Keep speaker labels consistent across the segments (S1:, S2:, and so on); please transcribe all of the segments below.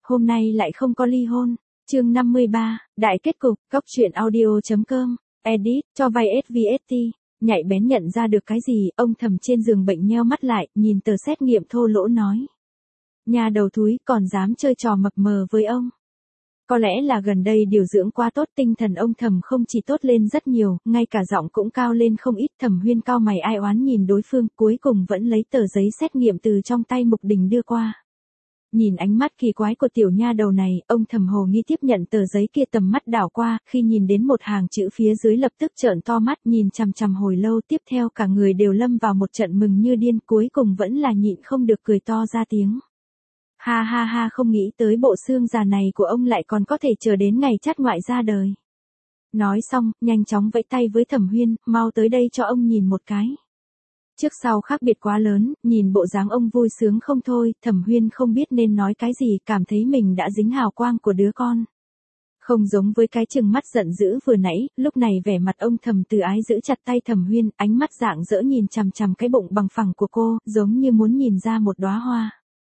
S1: hôm nay lại không có ly hôn. Chương 53, đại kết cục, Cóc truyện audio.com, edit, cho vay SVST. Nhạy bén nhận ra được cái gì, ông Thầm trên giường bệnh nheo mắt lại, nhìn tờ xét nghiệm thô lỗ nói. Nhà đầu thúi còn dám chơi trò mập mờ với ông. Có lẽ là gần đây điều dưỡng quá tốt, tinh thần ông Thầm không chỉ tốt lên rất nhiều, ngay cả giọng cũng cao lên không ít. Thẩm Huyên cau mày ai oán nhìn đối phương, cuối cùng vẫn lấy tờ giấy xét nghiệm từ trong tay Mục Đình đưa qua. Nhìn ánh mắt kỳ quái của tiểu nha đầu này, ông Thầm hồ nghi tiếp nhận tờ giấy kia, tầm mắt đảo qua, khi nhìn đến một hàng chữ phía dưới lập tức trợn to mắt, nhìn chằm chằm hồi lâu, tiếp theo cả người đều lâm vào một trận mừng như điên, cuối cùng vẫn là nhịn không được cười to ra tiếng. Ha ha ha, không nghĩ tới bộ xương già này của ông lại còn có thể chờ đến ngày chát ngoại ra đời. Nói xong, nhanh chóng vẫy tay với Thẩm Huyên, mau tới đây cho ông nhìn một cái. Trước sau khác biệt quá lớn, nhìn bộ dáng ông vui sướng không thôi, Thẩm Huyên không biết nên nói cái gì, cảm thấy mình đã dính hào quang của đứa con. Không giống với cái chừng mắt giận dữ vừa nãy, lúc này vẻ mặt ông Thầm từ ái giữ chặt tay Thẩm Huyên, ánh mắt rạng rỡ nhìn chằm chằm cái bụng bằng phẳng của cô, giống như muốn nhìn ra một đóa hoa.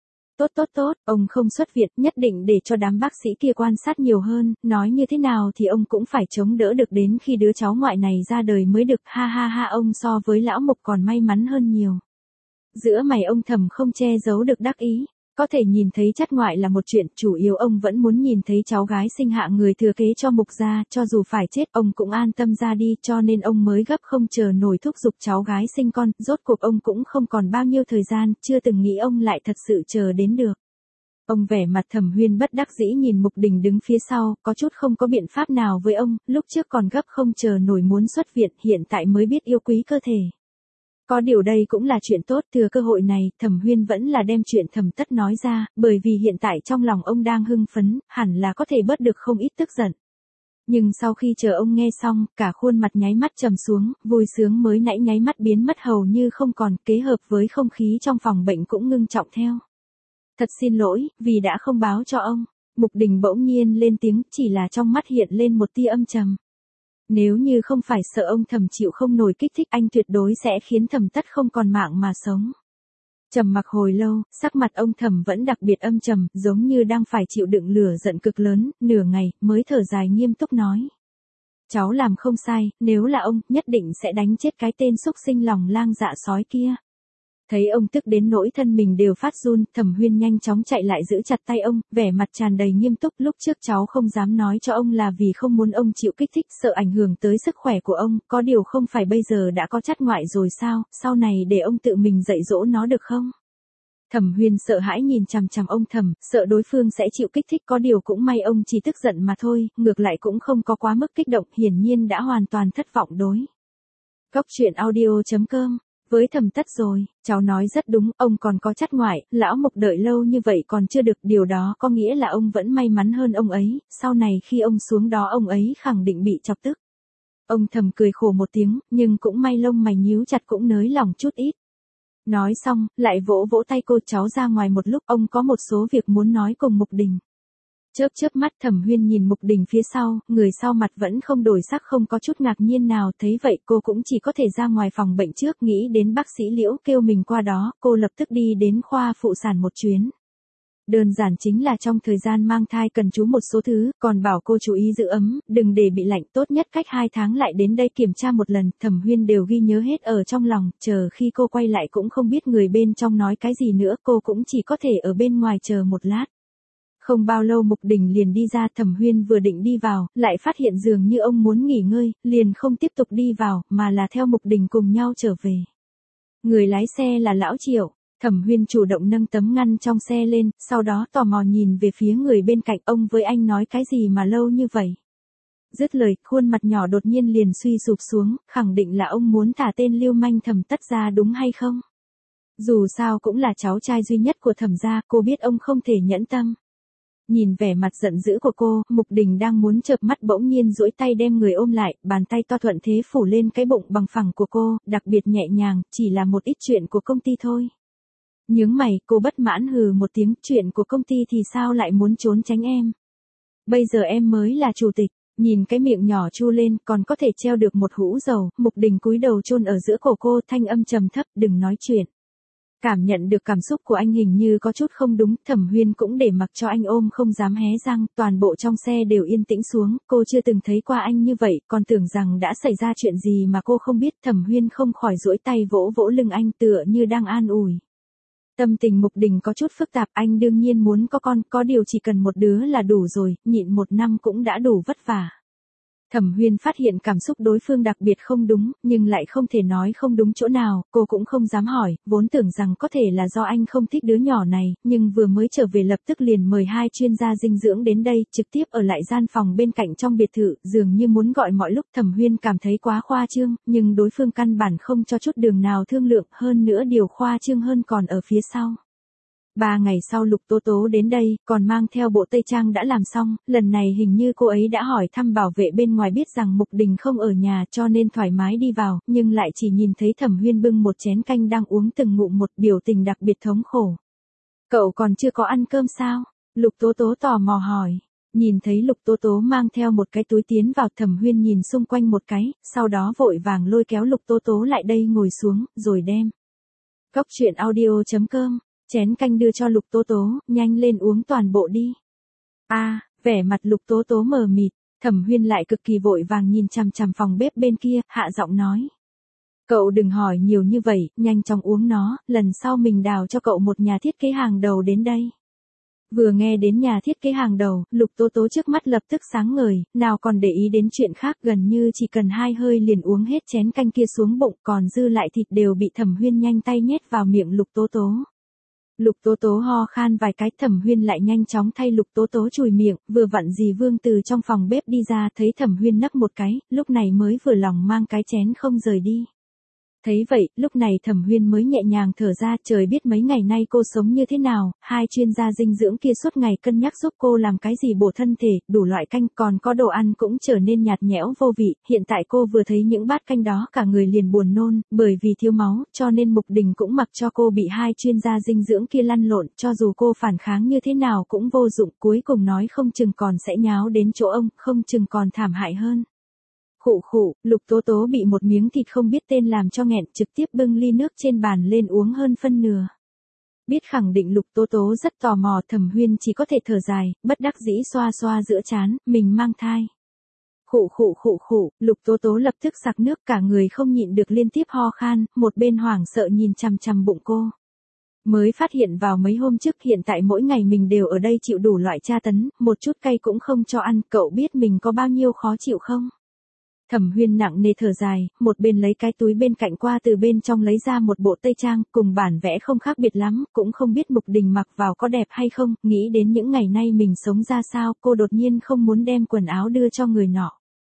S1: Tốt, ông không xuất viện, nhất định để cho đám bác sĩ kia quan sát nhiều hơn, nói như thế nào thì ông cũng phải chống đỡ được đến khi đứa cháu ngoại này ra đời mới được, ha ha ha, ông so với lão Mục còn may mắn hơn nhiều. Giữa mày ông Thầm không che giấu được đắc ý, có thể nhìn thấy chát ngoại là một chuyện, chủ yếu ông vẫn muốn nhìn thấy cháu gái sinh hạ người thừa kế cho Mục gia, cho dù phải chết ông cũng an tâm ra đi, cho nên ông mới gấp không chờ nổi thúc giục cháu gái sinh con, rốt cuộc ông cũng không còn bao nhiêu thời gian, chưa từng nghĩ ông lại thật sự chờ đến được. Ông vẻ mặt Thẩm Huyên bất đắc dĩ nhìn Mục Đình đứng phía sau, có chút không có biện pháp nào với ông, lúc trước còn gấp không chờ nổi muốn xuất viện, hiện tại mới biết yêu quý cơ thể. Có điều đây cũng là chuyện tốt, thừa cơ hội này, Thẩm Huyên vẫn là đem chuyện Thẩm Tất nói ra, bởi vì hiện tại trong lòng ông đang hưng phấn, hẳn là có thể bớt được không ít tức giận. Nhưng sau khi chờ ông nghe xong, cả khuôn mặt nháy mắt trầm xuống, vui sướng mới nãy nháy mắt biến mất hầu như không còn, kế hợp với không khí trong phòng bệnh cũng ngưng trọng theo. Thật xin lỗi, vì đã không báo cho ông. Mục Đình bỗng nhiên lên tiếng, chỉ là trong mắt hiện lên một tia âm trầm. Nếu như không phải sợ ông Thầm chịu không nổi kích thích, anh tuyệt đối sẽ khiến Thẩm Tất không còn mạng mà sống. Trầm mặc hồi lâu, sắc mặt ông Thầm vẫn đặc biệt âm trầm, giống như đang phải chịu đựng lửa giận cực lớn, nửa ngày, mới thở dài nghiêm túc nói. Cháu làm không sai, nếu là ông, nhất định sẽ đánh chết cái tên xúc sinh lòng lang dạ sói kia. Thấy ông tức đến nỗi thân mình đều phát run, Thẩm Huyên nhanh chóng chạy lại giữ chặt tay ông, vẻ mặt tràn đầy nghiêm túc, lúc trước cháu không dám nói cho ông là vì không muốn ông chịu kích thích, sợ ảnh hưởng tới sức khỏe của ông, có điều không phải bây giờ đã có chát ngoại rồi sao, sau này để ông tự mình dạy dỗ nó được không? Thẩm Huyên sợ hãi nhìn chằm chằm ông Thầm, sợ đối phương sẽ chịu kích thích, có điều cũng may ông chỉ tức giận mà thôi, ngược lại cũng không có quá mức kích động, hiển nhiên đã hoàn toàn thất vọng đối. Cóc truyện audio.com. Với Thẩm Tất rồi, cháu nói rất đúng, ông còn có chát ngoại, lão Mục đợi lâu như vậy còn chưa được, điều đó có nghĩa là ông vẫn may mắn hơn ông ấy, sau này khi ông xuống đó ông ấy khẳng định bị chọc tức. Ông Thầm cười khổ một tiếng, nhưng cũng may lông mày nhíu chặt cũng nới lỏng chút ít. Nói xong, lại vỗ vỗ tay cô, cháu ra ngoài một lúc, ông có một số việc muốn nói cùng Mục Đình. Chớp mắt Thẩm Huyên nhìn Mục Đình phía sau, người sau mặt vẫn không đổi sắc, không có chút ngạc nhiên nào, thấy vậy cô cũng chỉ có thể ra ngoài phòng bệnh trước, nghĩ đến bác sĩ Liễu kêu mình qua đó, cô lập tức đi đến khoa phụ sản một chuyến. Đơn giản chính là trong thời gian mang thai cần chú một số thứ, còn bảo cô chú ý giữ ấm, đừng để bị lạnh, tốt nhất cách 2 tháng lại đến đây kiểm tra một lần, Thẩm Huyên đều ghi nhớ hết ở trong lòng, chờ khi cô quay lại cũng không biết người bên trong nói cái gì nữa, cô cũng chỉ có thể ở bên ngoài chờ một lát. Không bao lâu Mục Đình liền đi ra, Thẩm Huyên vừa định đi vào, lại phát hiện dường như ông muốn nghỉ ngơi, liền không tiếp tục đi vào, mà là theo Mục Đình cùng nhau trở về. Người lái xe là Lão Triệu, Thẩm Huyên chủ động nâng tấm ngăn trong xe lên, sau đó tò mò nhìn về phía người bên cạnh, ông với anh nói cái gì mà lâu như vậy. Dứt lời, khuôn mặt nhỏ đột nhiên liền suy sụp xuống, khẳng định là ông muốn thả tên lưu manh Thẩm Tất ra đúng hay không? Dù sao cũng là cháu trai duy nhất của Thẩm gia, cô biết ông không thể nhẫn tâm. Nhìn vẻ mặt giận dữ của cô, Mục Đình đang muốn chợp mắt bỗng nhiên duỗi tay đem người ôm lại, bàn tay to thuận thế phủ lên cái bụng bằng phẳng của cô, đặc biệt nhẹ nhàng, chỉ là một ít chuyện của công ty thôi. Nhướng mày, cô bất mãn hừ một tiếng, chuyện của công ty thì sao lại muốn trốn tránh em? Bây giờ em mới là chủ tịch, nhìn cái miệng nhỏ chu lên, còn có thể treo được một hũ dầu, Mục Đình cúi đầu chôn ở giữa cổ cô, thanh âm trầm thấp, đừng nói chuyện. Cảm nhận được cảm xúc của anh hình như có chút không đúng, Thẩm Huyên cũng để mặc cho anh ôm không dám hé răng, toàn bộ trong xe đều yên tĩnh xuống, cô chưa từng thấy qua anh như vậy, còn tưởng rằng đã xảy ra chuyện gì mà cô không biết. Thẩm Huyên không khỏi duỗi tay vỗ vỗ lưng anh tựa như đang an ủi. Tâm tình Mục Đình có chút phức tạp, anh đương nhiên muốn có con, có điều chỉ cần một đứa là đủ rồi, nhịn 1 năm cũng đã đủ vất vả. Thẩm Huyên phát hiện cảm xúc đối phương đặc biệt không đúng, nhưng lại không thể nói không đúng chỗ nào, cô cũng không dám hỏi, vốn tưởng rằng có thể là do anh không thích đứa nhỏ này, nhưng vừa mới trở về lập tức liền mời 2 chuyên gia dinh dưỡng đến đây, trực tiếp ở lại gian phòng bên cạnh trong biệt thự, dường như muốn gọi mọi lúc. Thẩm Huyên cảm thấy quá khoa trương, nhưng đối phương căn bản không cho chút đường nào thương lượng, hơn nữa điều khoa trương hơn còn ở phía sau. 3 ngày sau Lục Tố Tố đến đây, còn mang theo bộ tây trang đã làm xong, lần này hình như cô ấy đã hỏi thăm bảo vệ bên ngoài biết rằng Mục Đình không ở nhà cho nên thoải mái đi vào, nhưng lại chỉ nhìn thấy Thẩm Huyên bưng một chén canh đang uống từng ngụm một, biểu tình đặc biệt thống khổ. Cậu còn chưa có ăn cơm sao? Lục Tố Tố tò mò hỏi. Nhìn thấy Lục Tố Tố mang theo một cái túi tiến vào, Thẩm Huyên nhìn xung quanh một cái, sau đó vội vàng lôi kéo Lục Tố Tố lại đây ngồi xuống, rồi đem. Cốc truyện audio.com chén canh đưa cho Lục Tố Tố, nhanh lên uống toàn bộ đi. Vẻ mặt Lục Tố Tố mờ mịt, Thẩm Huyên lại cực kỳ vội vàng nhìn chằm chằm phòng bếp bên kia, hạ giọng nói. Cậu đừng hỏi nhiều như vậy, nhanh chóng uống nó, lần sau mình đào cho cậu một nhà thiết kế hàng đầu đến đây. Vừa nghe đến nhà thiết kế hàng đầu, Lục Tố Tố trước mắt lập tức sáng ngời, nào còn để ý đến chuyện khác, gần như chỉ cần 2 hơi liền uống hết chén canh kia xuống bụng, còn dư lại thịt đều bị Thẩm Huyên nhanh tay nhét vào miệng Lục Tố Tố. Lục Tố Tố ho khan vài cái, Thẩm Huyên lại nhanh chóng thay Lục Tố Tố chùi miệng, vừa vặn dì Vương từ trong phòng bếp đi ra thấy Thẩm Huyên nấc một cái, lúc này mới vừa lòng mang cái chén không rời đi. Thấy vậy, lúc này Thẩm Huyên mới nhẹ nhàng thở ra, trời biết mấy ngày nay cô sống như thế nào, 2 chuyên gia dinh dưỡng kia suốt ngày cân nhắc giúp cô làm cái gì bổ thân thể, đủ loại canh, còn có đồ ăn cũng trở nên nhạt nhẽo vô vị, hiện tại cô vừa thấy những bát canh đó cả người liền buồn nôn, bởi vì thiếu máu, cho nên Mục Đình cũng mặc cho cô bị 2 chuyên gia dinh dưỡng kia lăn lộn, cho dù cô phản kháng như thế nào cũng vô dụng, cuối cùng nói không chừng còn sẽ nháo đến chỗ ông, không chừng còn thảm hại hơn. Khụ khụ, Lục Tố Tố bị một miếng thịt không biết tên làm cho nghẹn, trực tiếp bưng ly nước trên bàn lên uống hơn phân nửa. Biết khẳng định Lục Tố Tố rất tò mò, Thẩm Huyên chỉ có thể thở dài, bất đắc dĩ xoa xoa giữa trán, mình mang thai. Khụ khụ khụ khụ, Lục Tố Tố lập tức sặc nước, cả người không nhịn được liên tiếp ho khan, một bên hoảng sợ nhìn chằm chằm bụng cô. Mới phát hiện vào mấy hôm trước, hiện tại mỗi ngày mình đều ở đây chịu đủ loại tra tấn, một chút cay cũng không cho ăn, cậu biết mình có bao nhiêu khó chịu không? Thẩm Huyên nặng nề thở dài, một bên lấy cái túi bên cạnh qua từ bên trong lấy ra một bộ tây trang, cùng bản vẽ không khác biệt lắm, cũng không biết Mục Đình mặc vào có đẹp hay không, nghĩ đến những ngày nay mình sống ra sao, cô đột nhiên không muốn đem quần áo đưa cho người nọ.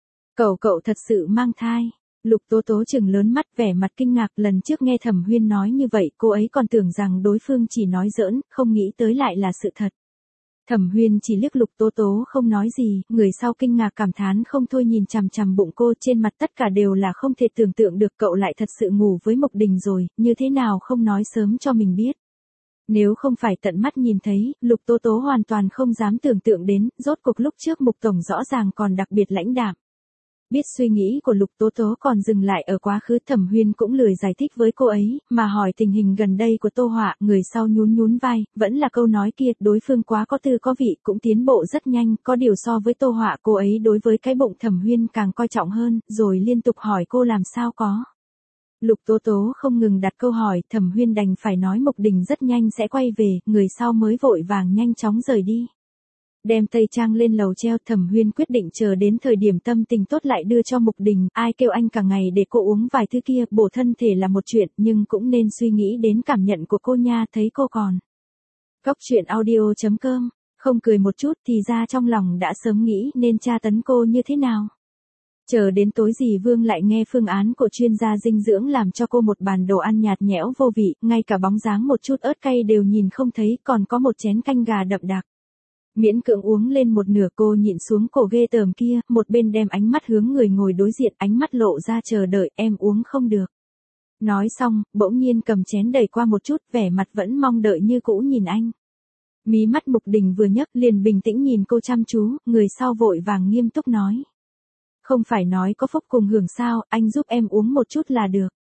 S1: Cậu thật sự mang thai. Lục Tố Tố trừng lớn mắt, vẻ mặt kinh ngạc, lần trước nghe Thẩm Huyên nói như vậy, cô ấy còn tưởng rằng đối phương chỉ nói giỡn, không nghĩ tới lại là sự thật. Thẩm Huyên chỉ liếc Lục Tố Tố không nói gì, người sau kinh ngạc cảm thán không thôi nhìn chằm chằm bụng cô, trên mặt tất cả đều là không thể tưởng tượng được, cậu lại thật sự ngủ với Mục Đình rồi, như thế nào không nói sớm cho mình biết. Nếu không phải tận mắt nhìn thấy, Lục Tố Tố hoàn toàn không dám tưởng tượng đến, rốt cuộc lúc trước Mục Tổng rõ ràng còn đặc biệt lãnh đạm. Biết suy nghĩ của Lục Tố Tố còn dừng lại ở quá khứ, Thẩm Huyên cũng lười giải thích với cô ấy, mà hỏi tình hình gần đây của Tô Họa, người sau nhún nhún vai, vẫn là câu nói kia, đối phương quá có tư có vị, cũng tiến bộ rất nhanh, có điều so với Tô Họa cô ấy đối với cái bụng Thẩm Huyên càng coi trọng hơn, rồi liên tục hỏi cô làm sao có. Lục Tố Tố không ngừng đặt câu hỏi, Thẩm Huyên đành phải nói Mục Đình rất nhanh sẽ quay về, người sau mới vội vàng nhanh chóng rời đi. Đem tây trang lên lầu treo, Thẩm Huyên quyết định chờ đến thời điểm tâm tình tốt lại đưa cho Mục Đình, ai kêu anh cả ngày để cô uống vài thứ kia, bổ thân thể là một chuyện, nhưng cũng nên suy nghĩ đến cảm nhận của cô nha, thấy cô còn. Cốc truyện audio.com, không cười một chút thì ra trong lòng đã sớm nghĩ nên tra tấn cô như thế nào. Chờ đến tối dì Vương lại nghe phương án của chuyên gia dinh dưỡng làm cho cô một bàn đồ ăn nhạt nhẽo vô vị, ngay cả bóng dáng một chút ớt cay đều nhìn không thấy, còn có một chén canh gà đậm đặc. Miễn cưỡng uống lên một nửa, cô nhịn xuống cổ ghê tởm kia, một bên đem ánh mắt hướng người ngồi đối diện, ánh mắt lộ ra chờ đợi, em uống không được. Nói xong, bỗng nhiên cầm chén đẩy qua một chút, vẻ mặt vẫn mong đợi như cũ nhìn anh. Mí mắt Mục Đình vừa nhấc liền bình tĩnh nhìn cô chăm chú, người sau vội vàng nghiêm túc nói. Không phải nói có phúc cùng hưởng sao, anh giúp em uống một chút là được.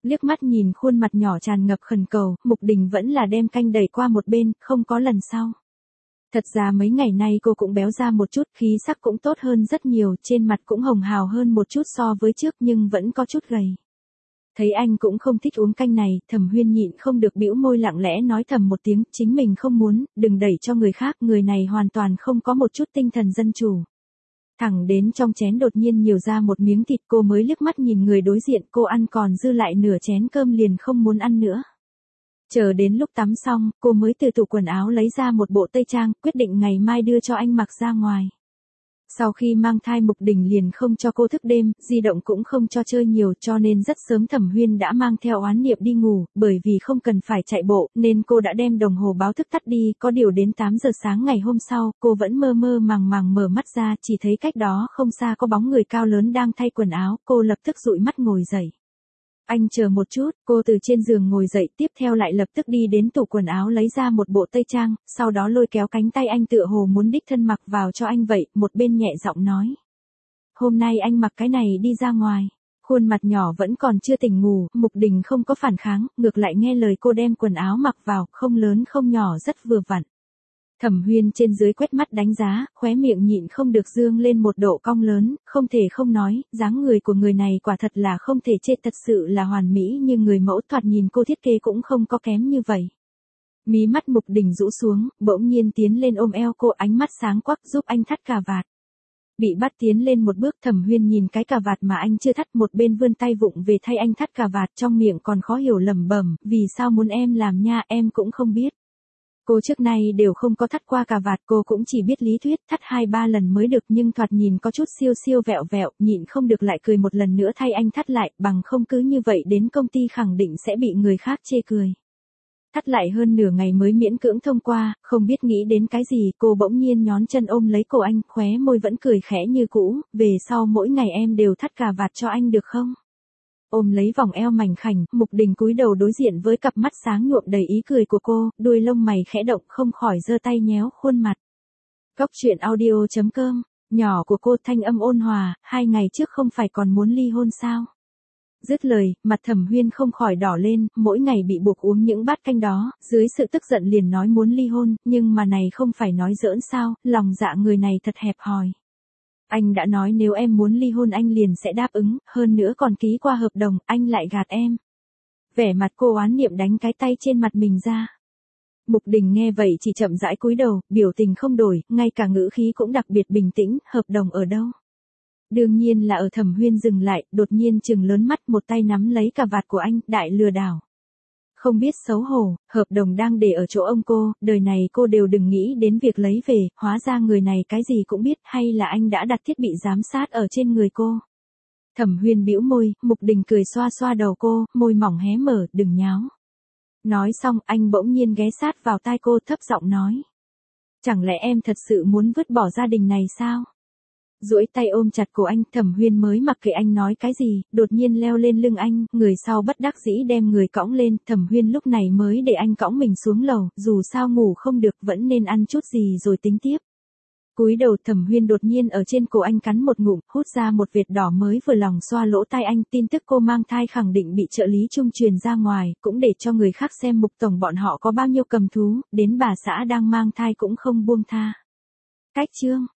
S1: Liếc mắt nhìn khuôn mặt nhỏ tràn ngập khẩn cầu, Mục Đình vẫn là đem canh đẩy qua một bên, không có lần sau. Thật ra mấy ngày nay cô cũng béo ra một chút, khí sắc cũng tốt hơn rất nhiều, trên mặt cũng hồng hào hơn một chút so với trước nhưng vẫn có chút gầy. Thấy anh cũng không thích uống canh này, Thẩm Huyên nhịn không được bĩu môi lặng lẽ nói thầm một tiếng, chính mình không muốn, đừng đẩy cho người khác, người này hoàn toàn không có một chút tinh thần dân chủ. Thẳng đến trong chén đột nhiên nhiều ra một miếng thịt, cô mới liếc mắt nhìn người đối diện, cô ăn còn dư lại nửa chén cơm liền không muốn ăn nữa. Chờ đến lúc tắm xong, cô mới từ tủ quần áo lấy ra một bộ tây trang, quyết định ngày mai đưa cho anh mặc ra ngoài. Sau khi mang thai Mục Đình liền không cho cô thức đêm, di động cũng không cho chơi nhiều, cho nên rất sớm Thẩm Huyên đã mang theo oán niệm đi ngủ, bởi vì không cần phải chạy bộ, nên cô đã đem đồng hồ báo thức tắt đi, có điều đến 8 giờ sáng ngày hôm sau, cô vẫn mơ mơ màng màng mở mắt ra, chỉ thấy cách đó không xa có bóng người cao lớn đang thay quần áo, cô lập tức dụi mắt ngồi dậy. Anh chờ một chút, cô từ trên giường ngồi dậy, tiếp theo lại lập tức đi đến tủ quần áo lấy ra một bộ tây trang, sau đó lôi kéo cánh tay anh tựa hồ muốn đích thân mặc vào cho anh vậy, một bên nhẹ giọng nói. Hôm nay anh mặc cái này đi ra ngoài. Khuôn mặt nhỏ vẫn còn chưa tỉnh ngủ, Mục Đình không có phản kháng, ngược lại nghe lời cô đem quần áo mặc vào, không lớn không nhỏ rất vừa vặn. Thẩm Huyên trên dưới quét mắt đánh giá, khóe miệng nhịn không được dương lên một độ cong lớn, không thể không nói, dáng người của người này quả thật là không thể chê, thật sự là hoàn mỹ, nhưng người mẫu thoạt nhìn cô thiết kế cũng không có kém như vậy. Mí mắt Mục Đình rũ xuống, bỗng nhiên tiến lên ôm eo cô, ánh mắt sáng quắc giúp anh thắt cà vạt. Bị bắt tiến lên một bước, Thẩm Huyên nhìn cái cà vạt mà anh chưa thắt, một bên vươn tay vụng về thay anh thắt cà vạt, trong miệng còn khó hiểu lẩm bẩm, vì sao muốn em làm nha, em cũng không biết. Cô trước nay đều không có thắt qua cà vạt, cô cũng chỉ biết lý thuyết, thắt 2-3 lần mới được, nhưng thoạt nhìn có chút siêu siêu vẹo vẹo, nhịn không được lại cười một lần nữa thay anh thắt lại, bằng không cứ như vậy đến công ty khẳng định sẽ bị người khác chê cười. Thắt lại hơn nửa ngày mới miễn cưỡng thông qua, không biết nghĩ đến cái gì, cô bỗng nhiên nhón chân ôm lấy cổ anh, khóe môi vẫn cười khẽ như cũ, về sau mỗi ngày em đều thắt cà vạt cho anh được không? Ôm lấy vòng eo mảnh khảnh, Mục Đình cúi đầu đối diện với cặp mắt sáng nhuộm đầy ý cười của cô, đuôi lông mày khẽ động không khỏi giơ tay nhéo khuôn mặt. Cóc truyện audio.com, nhỏ của cô thanh âm ôn hòa, 2 ngày trước không phải còn muốn ly hôn sao? Dứt lời, mặt Thẩm Huyên không khỏi đỏ lên, mỗi ngày bị buộc uống những bát canh đó, dưới sự tức giận liền nói muốn ly hôn, nhưng mà này không phải nói giỡn sao, lòng dạ người này thật hẹp hòi. Anh đã nói nếu em muốn ly hôn anh liền sẽ đáp ứng, hơn nữa còn ký qua hợp đồng, anh lại gạt em. Vẻ mặt cô oán niệm đánh cái tay trên mặt mình ra. Mục Đình nghe vậy chỉ chậm rãi cúi đầu, biểu tình không đổi, ngay cả ngữ khí cũng đặc biệt bình tĩnh, hợp đồng ở đâu? Đương nhiên là ở. Thẩm Huyên dừng lại, đột nhiên trừng lớn mắt, một tay nắm lấy cà vạt của anh, đại lừa đảo. Không biết xấu hổ, hợp đồng đang để ở chỗ ông cô, đời này cô đều đừng nghĩ đến việc lấy về, hóa ra người này cái gì cũng biết, hay là anh đã đặt thiết bị giám sát ở trên người cô. Thẩm Huyên bĩu môi, Mục Đình cười xoa xoa đầu cô, môi mỏng hé mở, đừng nháo. Nói xong, anh bỗng nhiên ghé sát vào tai cô thấp giọng nói. Chẳng lẽ em thật sự muốn vứt bỏ gia đình này sao? Duỗi tay ôm chặt cổ anh, Thẩm Huyên mới mặc kệ anh nói cái gì, đột nhiên leo lên lưng anh, người sau bất đắc dĩ đem người cõng lên, Thẩm Huyên lúc này mới để anh cõng mình xuống lầu, dù sao ngủ không được vẫn nên ăn chút gì rồi tính tiếp. Cúi đầu, Thẩm Huyên đột nhiên ở trên cổ anh cắn một ngụm, hút ra một vệt đỏ mới vừa lòng xoa lỗ tai anh, tin tức cô mang thai khẳng định bị trợ lý trung truyền ra ngoài, cũng để cho người khác xem Mục tổng bọn họ có bao nhiêu cầm thú, đến bà xã đang mang thai cũng không buông tha. Cách chương